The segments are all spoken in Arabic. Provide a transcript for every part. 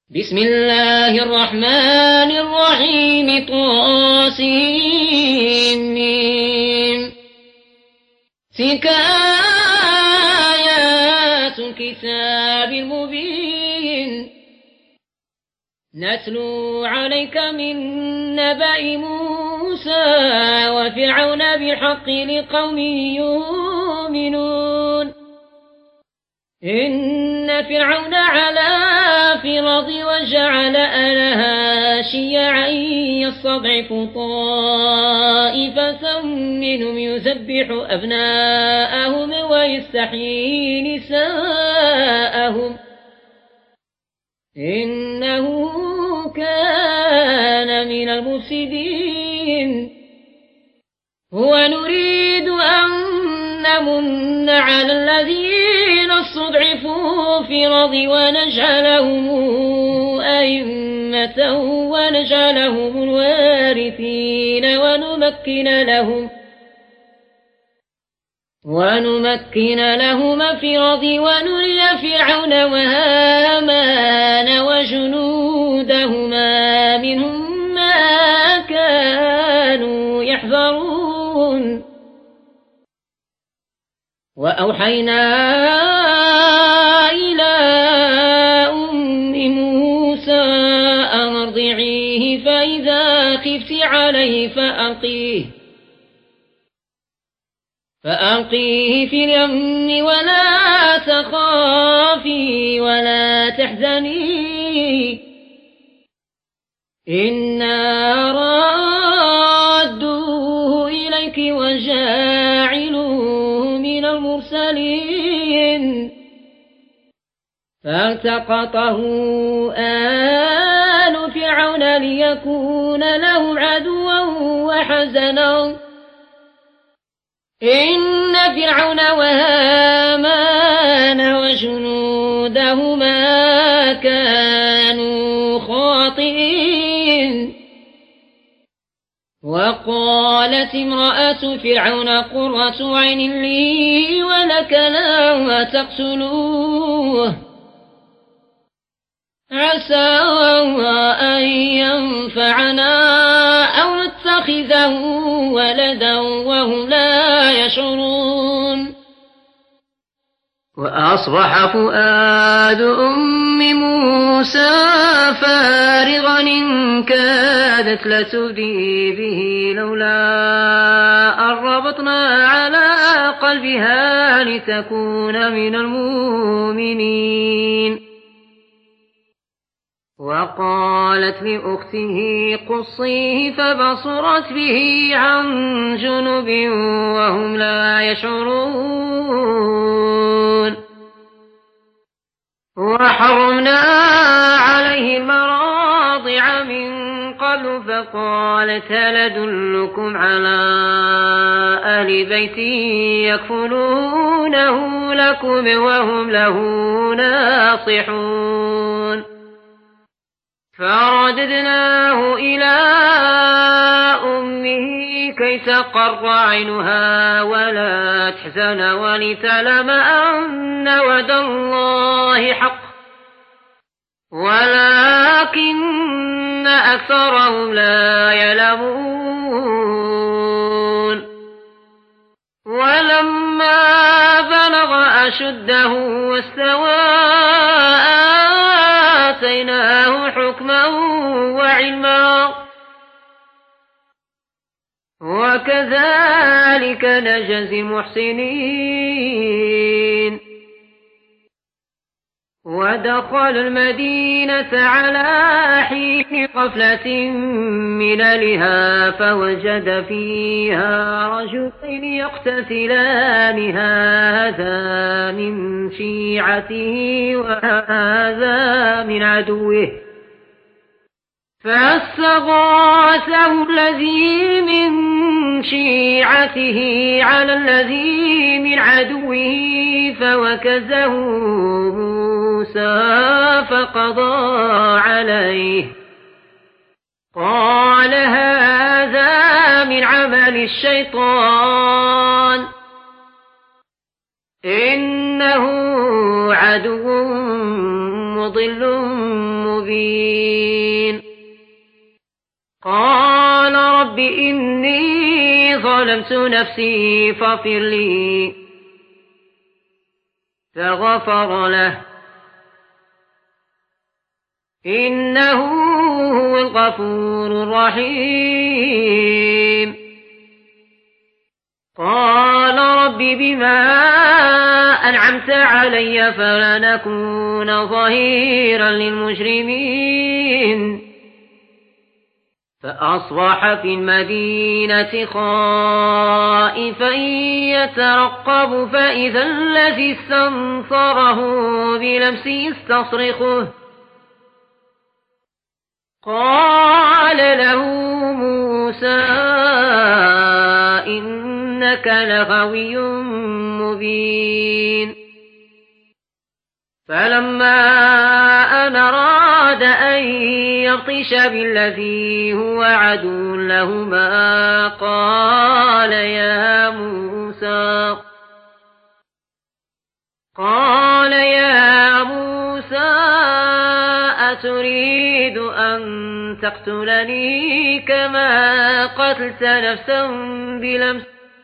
بسم الله الرحمن الرحيم طاسين تلك آيات الكتاب المبين نتلو عليك من نبأ موسى وفرعون بالحق لقوم يؤمنون إن فرعون علا في الأرض وجعل أهلها شيعا يستضعف طائفة منهم يذبح أبناءهم ويستحيي نساءهم إنه كان من المفسدين ونريد أن نمن على الذين استضعفوا في الأرض ونجعلهم أئمة ونجعلهم الوارثين ونمكن لهم في الأرض ونري فرعون وهامان وجنودهما منهم ما كانوا يحذرون وأوحينا إلى أم موسى أن ارضعيه فإذا خفت عليه فألقيه في اليم ولا تخافي ولا تحزني إنا رادوه إليك وجاعلوه من المرسلين فالتقطه آل فرعون ليكون لهم عدوا وحزنا إن فرعون وهامان وجنودهما كانوا خاطئين وقالت امرأة فرعون قرة عين لي ولك لا تقتلوه عسى أن ينفعنا أو نتخذه ولدا وهم لا يشعرون وأصبح فؤاد أم موسى فارغا إن كادت لتبدي به لولا أن ربطنا على قلبها لتكون من المؤمنين وقالت لأخته قصيه فبصرت به عن جنب وهم لا يشعرون وحرمنا عليه المراضع من قبل فقالت هل أدلكم على أهل بيت يكفلونه لكم وهم له ناصحون فرددناه إلى أمه كي تقر عينها ولا تحزن ولتعلم أن وعد الله حق ولكن أكثرهم لا يعلمون ولما بلغ أشده واستوى آتيناه حكما وعلما وكذلك نجزي المحسنين ودخل المدينة على حين غفلة من أهلها فوجد فيها رجلين يقتتلان هذا من شيعته وهذا من عدوه فاستغاثه الذي من شيعته على الذي من عدوه فوكزه موسى فقضى عليه قال هذا من عمل الشيطان إنه عدو مضل مبين. قال رب إني ظلمت نفسي فاغفر لي، فغفر له إنه هو الغفور الرحيم. قال رب بما أنعمت علي فلن أكون ظهيرا للمجرمين. فأصبح في المدينة خائفا يترقب فإذا الذي استنصره بلمس يستصرخه. قال له موسى إنك لغوي مبين. فلما أن أراد أن يبطش بالذي هو عدو لهما قال يا موسى أتريد أن تقتلني كما قتلت نفسا بلمس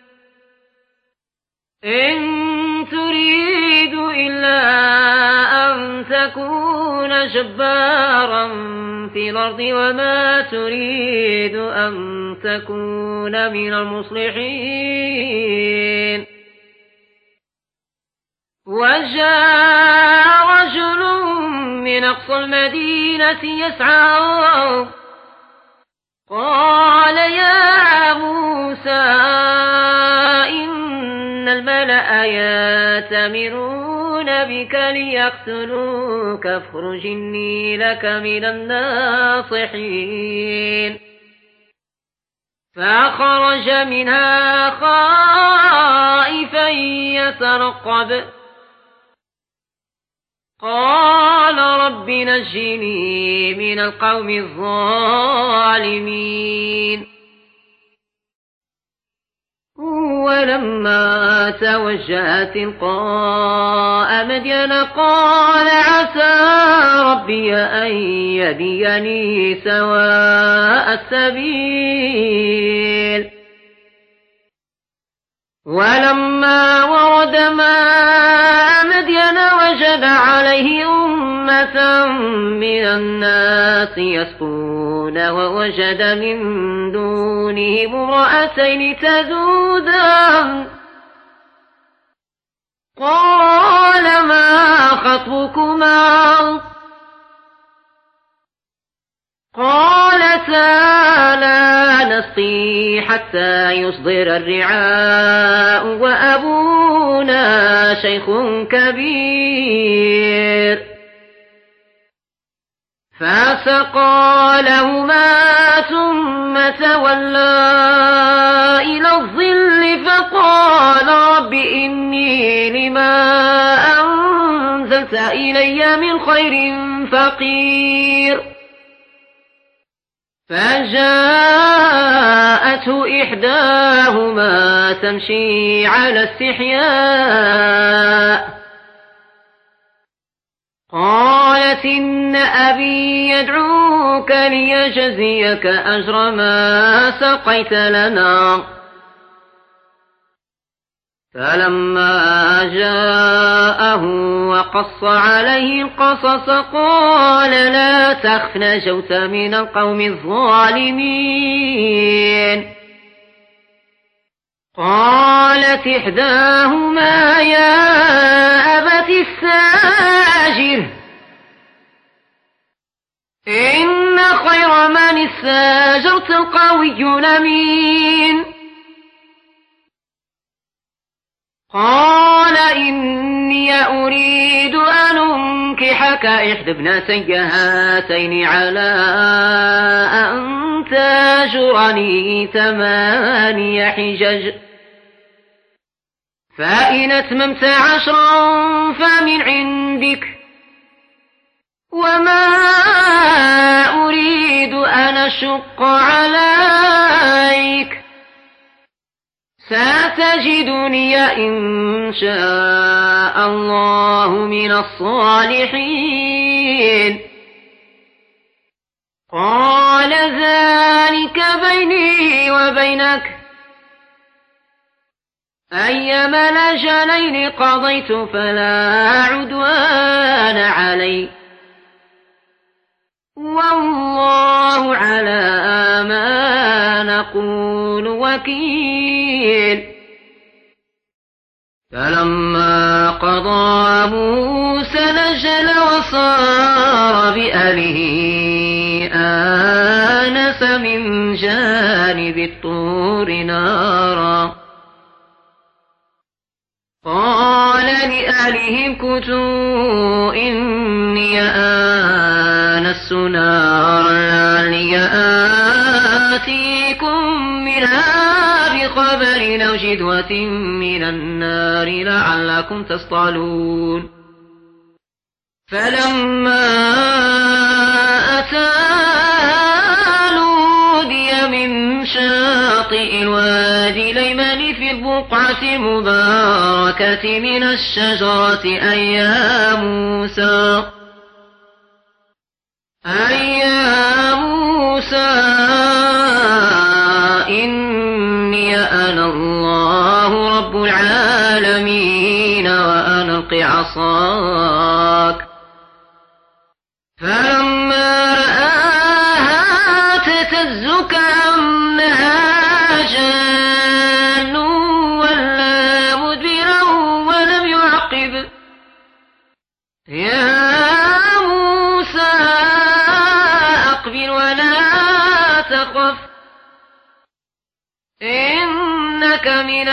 إن تريد إلا أن تكون جبارا في الأرض وما تريد أن تكون من المصلحين. وجاء رجل من أقصى المدينة يسعى قال يا موسى إن الملأ يأتمرون بك ليقتلوك فاخرج إني لك من الناصحين. فخرج منها خائفا يترقب قال رب نجني من القوم الظالمين. ولما توجه تلقاء مدين قال عسى ربي أن يهديني سواء السبيل. ولما ورد ماء مدين وجد عليه أمة من الناس يسقون ووجد من دونهم امرأتين تذودان قال ما خطبكما قالتا لا نسقي حتى يصدر الرعاء وأبونا شيخ كبير. فسقى لهما ثم تولى إلى الظل فقال رب إني لما أنزلت إلي من خير فقير. فجاءته إحداهما تمشي على استحياء قالت إن أبي يدعوك ليجزيك أجر ما سقيت لنا. فلما جاءه وقص عليه القصص قال لا تخف نجوت من القوم الظالمين. قالت إحداهما يا أبت استاجره إن خير من استاجرت القوي الأمين. قال إني أريد أن أنكحك إحدى ابنتي هاتين على أن تأجرني 8 حجج فإن أتممت 10 فمن عندك وما أريد أن أشق عليك ستجدني إن شاء الله من الصالحين. أيما الأجلين قضيت فلا عدوان علي والله على ما نقول وكيل. فلما قضى موسى الأجل وصار بأهله آنس من جانب الطور نارا قال لأهلهم كثوا إني آنست نارا لعلي آتيكم منها بخبر أو جذوة من النار لعلكم تصطلون. فلما أتاها نودي من شاطئ الوادي الأيمن في البقعة المباركة من الشجرة أي يا موسى إني أنا الله رب العالمين وأن ألق عصاك. فلما رآها تهتز كأنها جان ولا مدبرا ولم يعقب يا موسى أقبل ولا تخف إنك من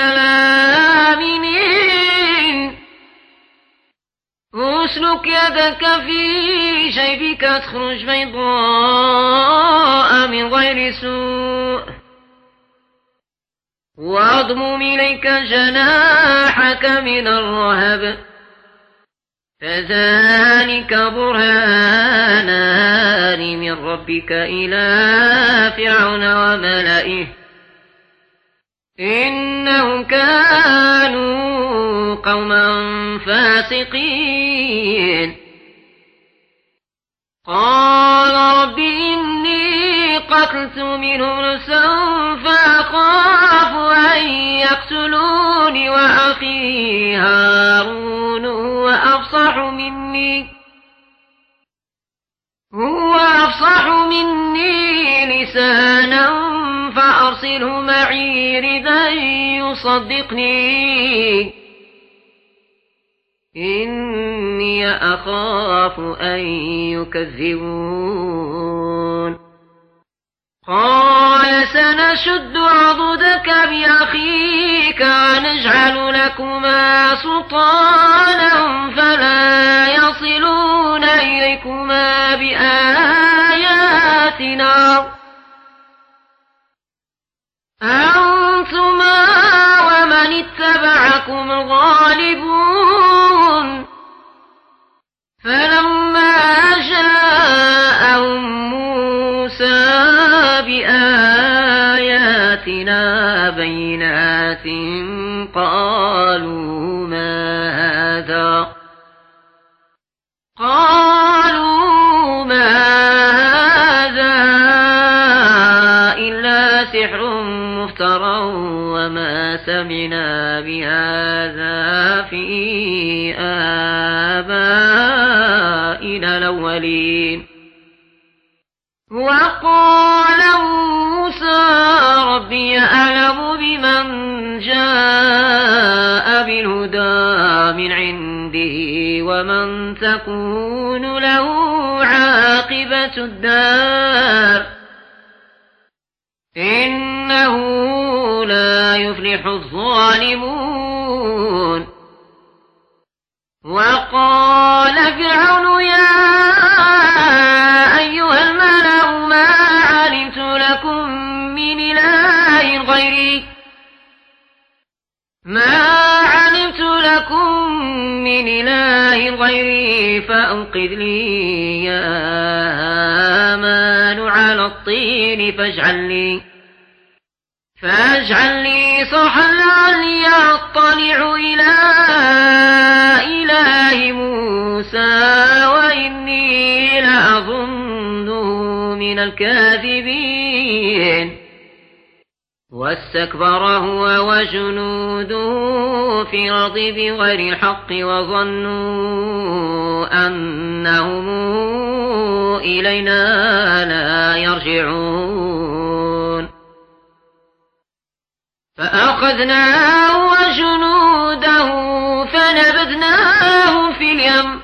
الآمنين. اسلك يدك في جيبك تخرج بيضاء من غير سوء واضمم إليك جناحك من الرهب فذلك برهانان من ربك إلى فرعون وملئه إنهم كانوا قوما فاسقين. قال رب إني قتلت منهم نفسا فأخاف أن يقتلوني وأخي هارون هو أفصح مني لسانا فأرسله معي ردا يصدقني إني أخاف أن يكذبون. قال سنشد عضدك بأخيك ونجعل لكما سلطانا فلا يصلون إليكما بآياتنا أنتما ومن اتبعكم الغالبون. فلما جاءهم موسى بآياتنا بينات قالوا ما هذا إلا سحر مفترى وما سمعنا بهذا في آبائنا الأولين. وقال موسى ربي أعلم بمن جاء بالهدى من عنده ومن تكون له عاقبة الدار إنه لا يفلح الظالمون. وقال فرعون يا أيها الملأ ما علمت لكم من إله غيري فأوقد لي يا هامان على الطين فاجعل لي صرحا لعلي أطلع إلى إله موسى وإني لأظنه من الكاذبين. واستكبر هو وجنوده في الأرض بغير الحق وظنوا أنهم إلينا لا يرجعون فأخذناه وجنوده فنبذناهم في اليم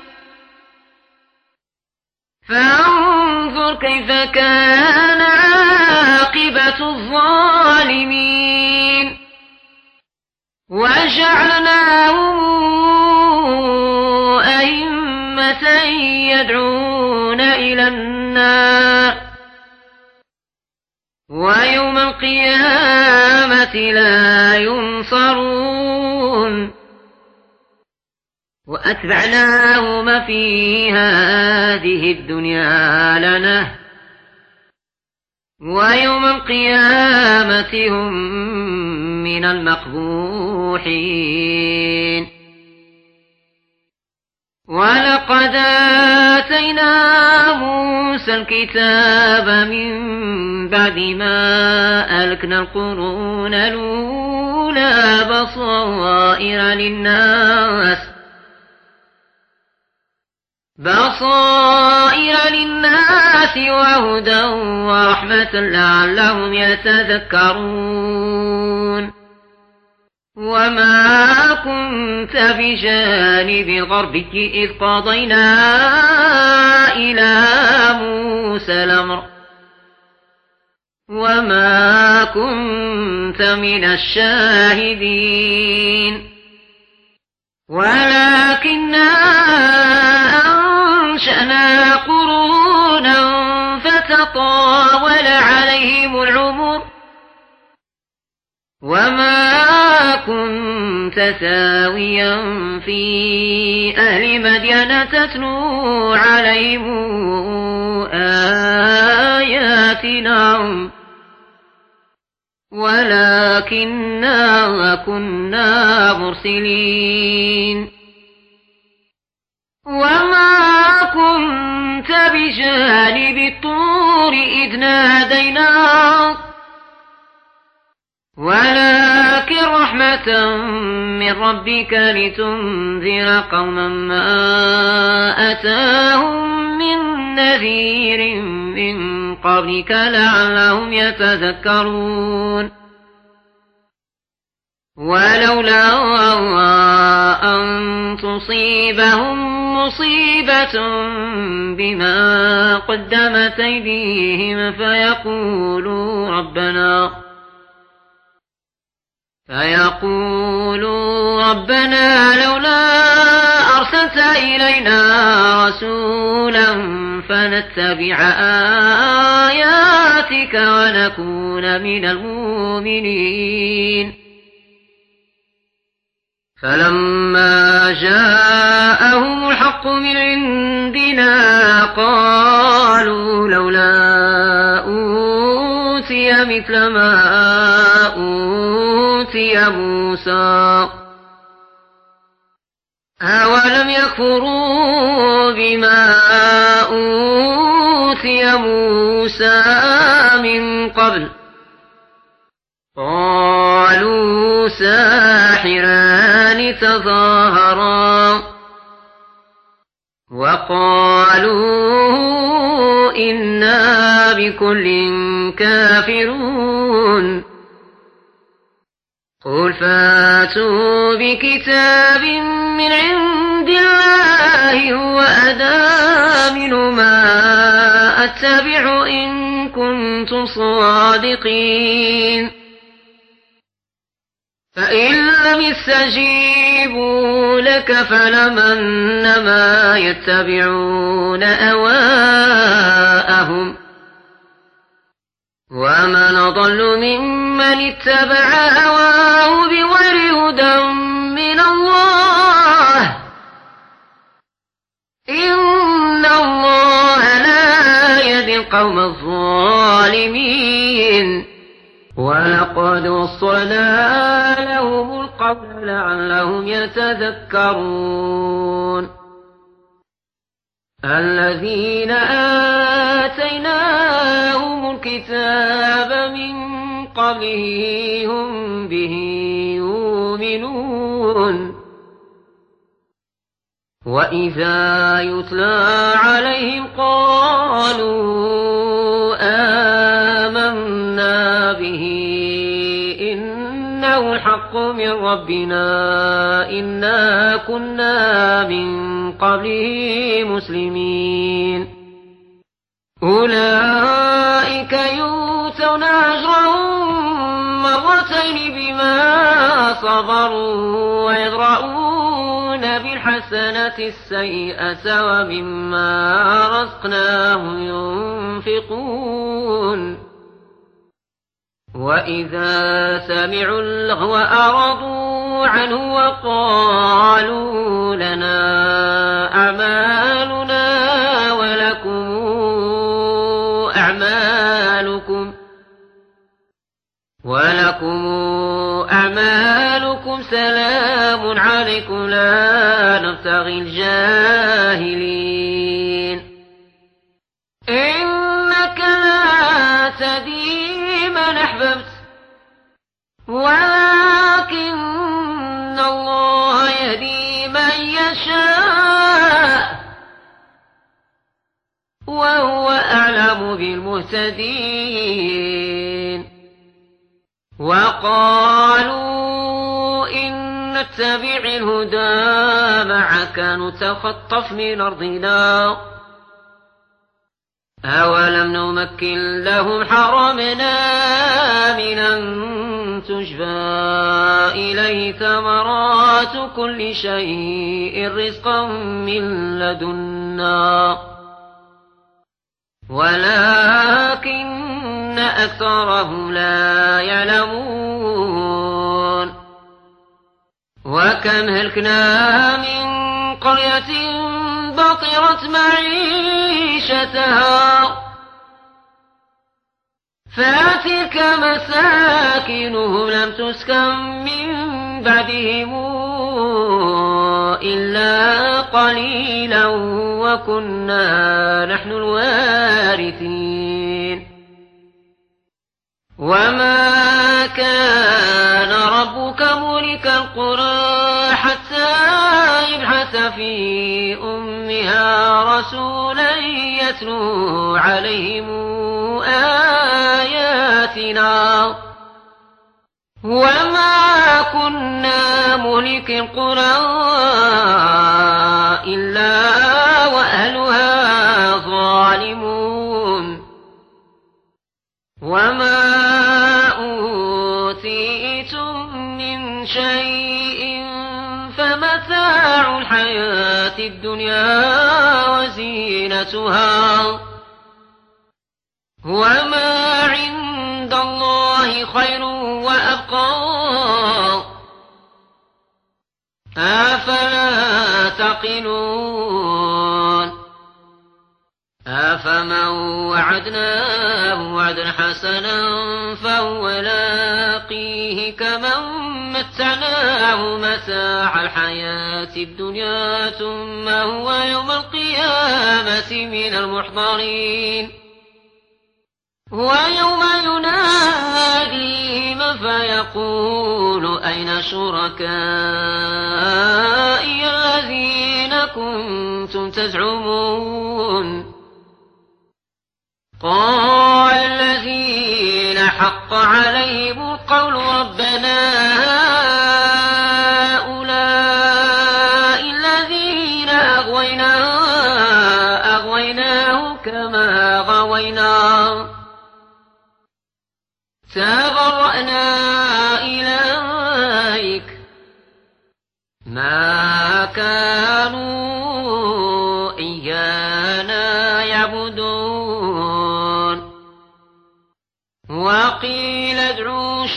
فانظر كيف كان عاقبة الظالمين وجعلناهم أئمة يدعون إلى النار ويوم القيامة لا ينصرون وأتبعناهم في هذه الدنيا لعنة ويوم القيامة هم من المقبوحين ولقد آتينا موسى الكتاب من بعد ما أهلكنا القرون الأولى بصائر للناس وهدى ورحمة لعلهم يتذكرون وما كنت بجانب الغربي إذ قضينا إلى موسى الأمر وما كنت من الشاهدين ولكننا أنشأنا قرونا فتطاول عليهم العمر وما كنت ثاويا في أهل مدين تتلو عليهم آياتنا ولكننا كنا مرسلين وما كنت بجانب الطور إذ نادينا ولكن رحمة من ربك لتنذر قوما ما أتاهم من نذير من قبلك لعلهم يتذكرون ولولا أن تصيبهم مصيبة بما قدمت أيديهم فيقولوا ربنا لولا أرسلت إلينا رسولا فنتبع آياتك ونكون من المؤمنين فلما جاءهم الحق من عندنا قالوا لولا أوتي مثل ما أوتي موسى أولم يكفروا بما أوتي موسى من قبل قالوا ساحران تظاهرا وقالوا إنا بكل كافرون قل فاتوا بكتاب من عند الله هو أهدى منه ما أتبع إن كنتم صادقين فإن لم يستجيبوا لك فلمن ما يتبعون أهواءهم ومن أضل ممن اتبع هواه بغير هدى من الله إن الله لا يهدي القوم الظالمين ولقد وصلنا لهم القول لعلهم يتذكرون الذين آتيناهم الكتاب من قبله هم به يؤمنون وإذا يتلى عليهم قالوا آمنا به إنه الحق من ربنا إنا كنا من قبله مسلمين أولئك يؤتون أجرهم مرتين بما صبروا ويدرؤون بالحسنة السيئة ومما رزقناهم ينفقون وإذا سمعوا اللغو أعرضوا عنه وقالوا لنا أعمالنا ولكم أعمالكم سلام عليكم لا نبتغي الجاهلين إنك لا تهدي من أحببت ولكن الله يهدي من يشاء وهو أعلم بالمهتدين وقالوا إن نتبع الهدى معك نتخطف من أرضنا أولم نمكن لهم حرمنا من أن تجبى إليه ثمرات كل شيء رزقا من لدنا ولكن أكثرهم لا يعلمون وكم هلكنا من قرية بطرت معيشتها فتلك مساكنهم لم تسكن من بعدهم إلا قليلا وكنا نحن الوارثين وما كان ربك مهلك القرى حتى يبعث في أمها رسولا يتلو عليهم آياتنا وما كنا مهلك القرى إلا وأهلها ظالمون وما أوتيتم من شيء فمتاع الحياة الدنيا وزينتها وما عند الله خير وأبقى أفلا تعقلون أفمن وعدناه وعدا حسنا فهو لاقيه كمن متعناه متاع الحياة الدنيا ثم هو يوم القيامة من المحضرين ويوم يناديهم فيقول أين شركائي الذين كنتم تزعمون قال الذين حق عليهم القول ربنا هؤلاء الذين أغويناهم كما غوينا تبرأنا إليك ما كانوا إيانا يعبدون وقيل ادعوا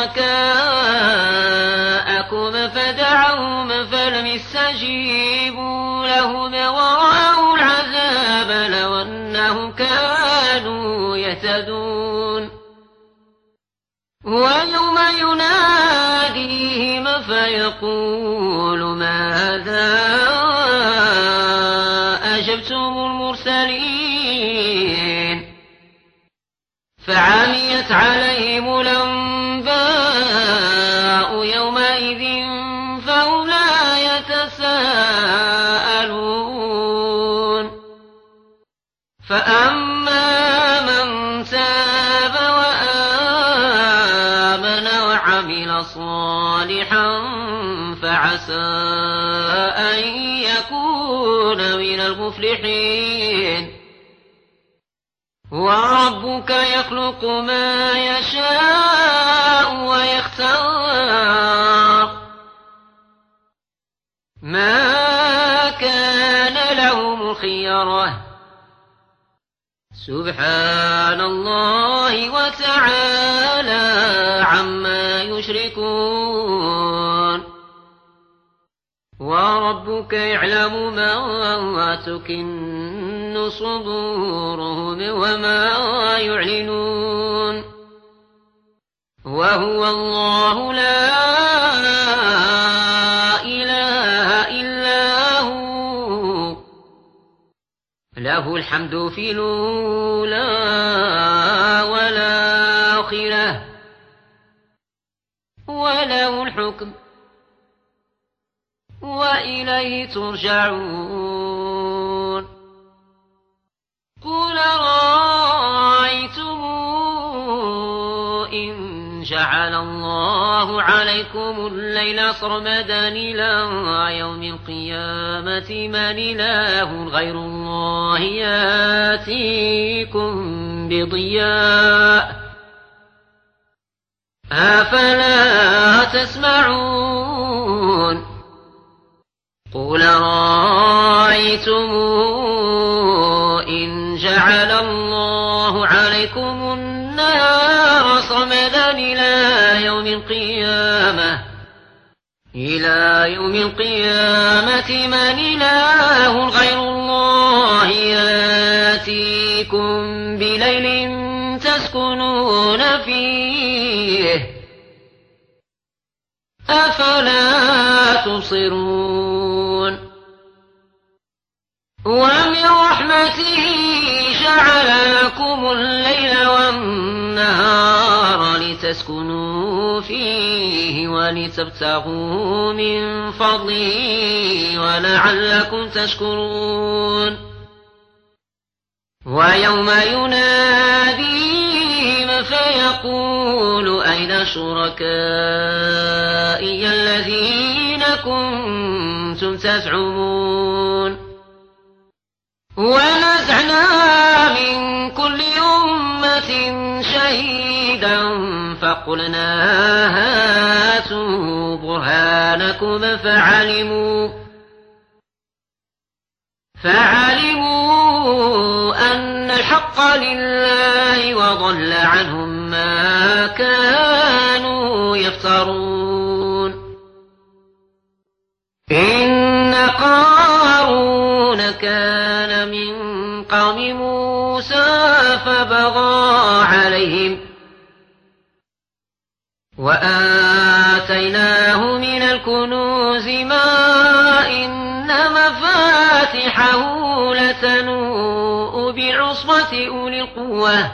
شركاءكم فدعوهم فلم يستجيبوا لهم ورأوا العذاب لو أنهم كانوا يهتدون ويوم يناديهم فيقول ماذا أجبتم المرسلين فعميت عليهم فأما من تاب وآمن وعمل صالحا فعسى أن يكون من المفلحين. وربك يخلق ما يشاء ويختار ما كان لهم الخيرة سبحان الله وتعالى عما يشركون. وربك يعلم ما تكن صدورهم وما يعلنون. وهو الله لا إله إلا هو له الحمد في الأولى والآخرة وله الحكم وإليه ترجعون. قل رأيتم إن جعل الله عليكم الليل سرمدا إلى يوم القيامة من إله غير الله يأتيكم بضياء أفلا تسمعون. قل رأيتم إن جعل الله عليكم النهار سرمدا إلى يوم القيامة من إله غير الله يأتيكم بليل تسكنون فيه أفلا تبصرون. ومن رحمته جعل لكم الليل والنهار لتسكنوا فيه ولتبتغوا من فضله ولعلكم تشكرون. ويوم يناديهم فيقول أين شركائي الذين كنتم تزعمون. ونزعنا من كل أمة شهيدا فقلنا هاتوا برهانكم فعلموا أن الحق لله وضل عنهم ما كانوا يفترون. إن قارون كان من قوم موسى فبغى عليهم وآتيناه من الكنوز ما إن مفاتحه لتنوء بعصبة أولي القوة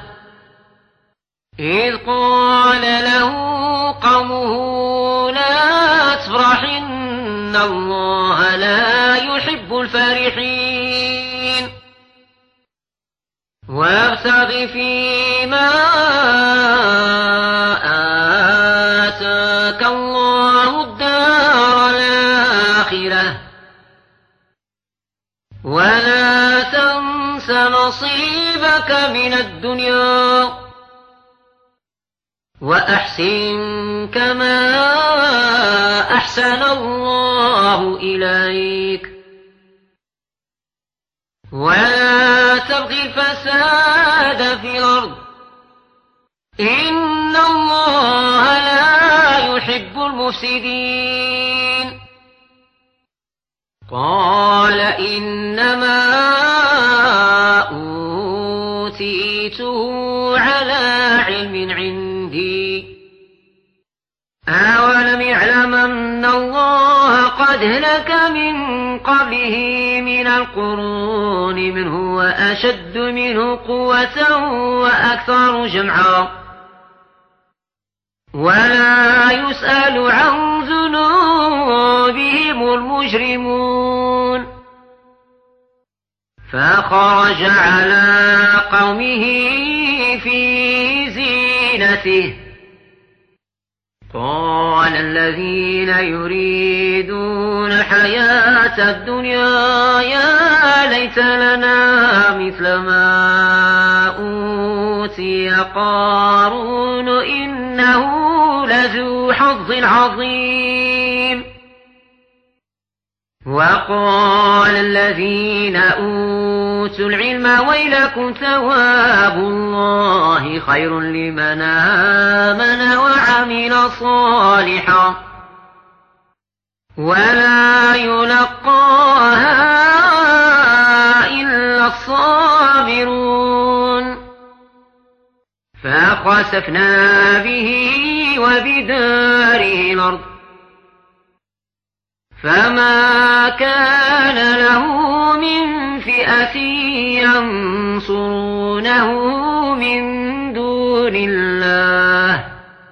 إذ قال له قومه لا تفرح إن الله لا يحب الفرحين. وابتغ فيما آتاك الله الدار الآخرة ولا تنس نصيبك من الدنيا وأحسن كما أحسن الله إليك ولا تبغي الفساد في الأرض إن الله لا يحب المفسدين. قال إنما أوتيته على علم عندي أولم يعلم أن الله قد هلك من قبله من القرون منه وأشد منه قوة وأكثر جمعا ولا يسأل عن ذنوبهم المجرمون. فخرج على قومه في زينته قال الذين يريدون الحياة الدنيا يا ليت لنا مثل ما أوتي قارون إنه لذو حظ عظيم. وقال الذين أوتوا العلم ويلكم ثواب الله خير لمن آمن وعمل صالحا ولا يلقاها إلا الصابرون. فخسفنا به وبداره الأرض فما كان له من فئة ينصرونه من دون الله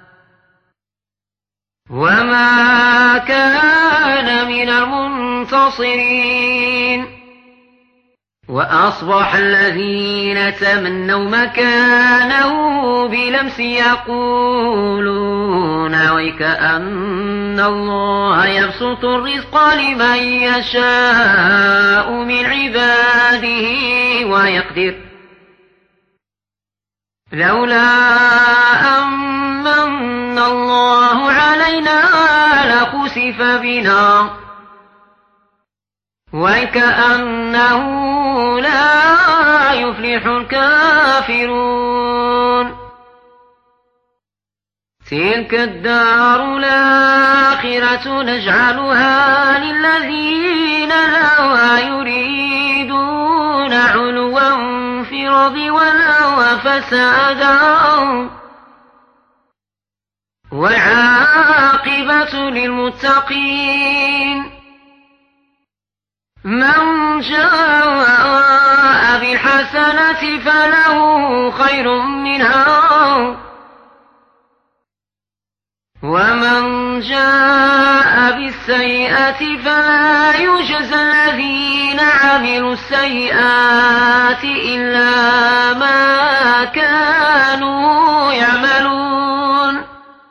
وما كان من المنتصرين. وأصبح الذين تمنوا مكانه بلمس يقولون ويكأن الله يبسط الرزق لمن يشاء من عباده ويقدر لولا أمن الله علينا لخسف بنا وكأنه لا يفلح الكافرون. تلك الدار الآخرة نجعلها للذين لا يريدون علوا في الأرض ولا فسادا والعاقبة للمتقين. من جاء بالحسنة فله خير منها ومن جاء بالسيئة فلا يجزى الذين عملوا السيئات إلا ما كانوا يعملون.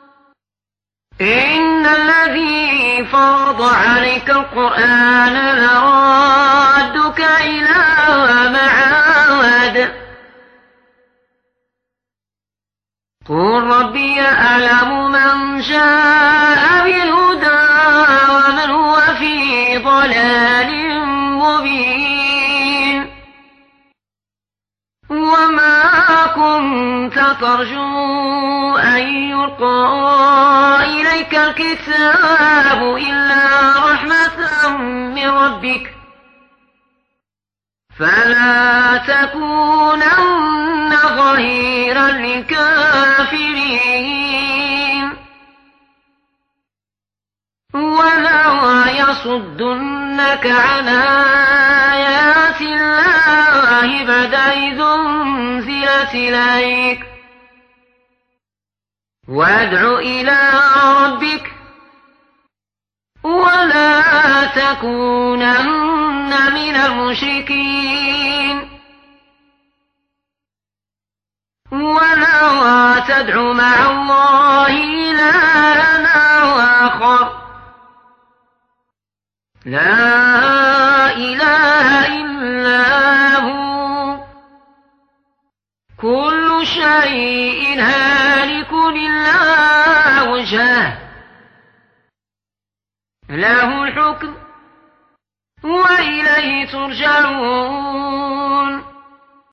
إن الذي فرض عليك القرآن لرادك إلى معاد قل ربي أعلم من جاء بالهدى ومن هو في ضلال مبين. وما كنت ترجو أن يلقى إليك الكتاب إلا رحمة من ربك فلا تكونن ظهيرا للكافرين ولا يصدنك عن آيات الله بعد إذ أنزلت إليك وادع إلى ربك ولا تكونن من المشركين ولا تدع مع الله إلها آخر لا إله إلا هو كل شيء هالك إلا وجهه له الحكم وإليه ترجعون.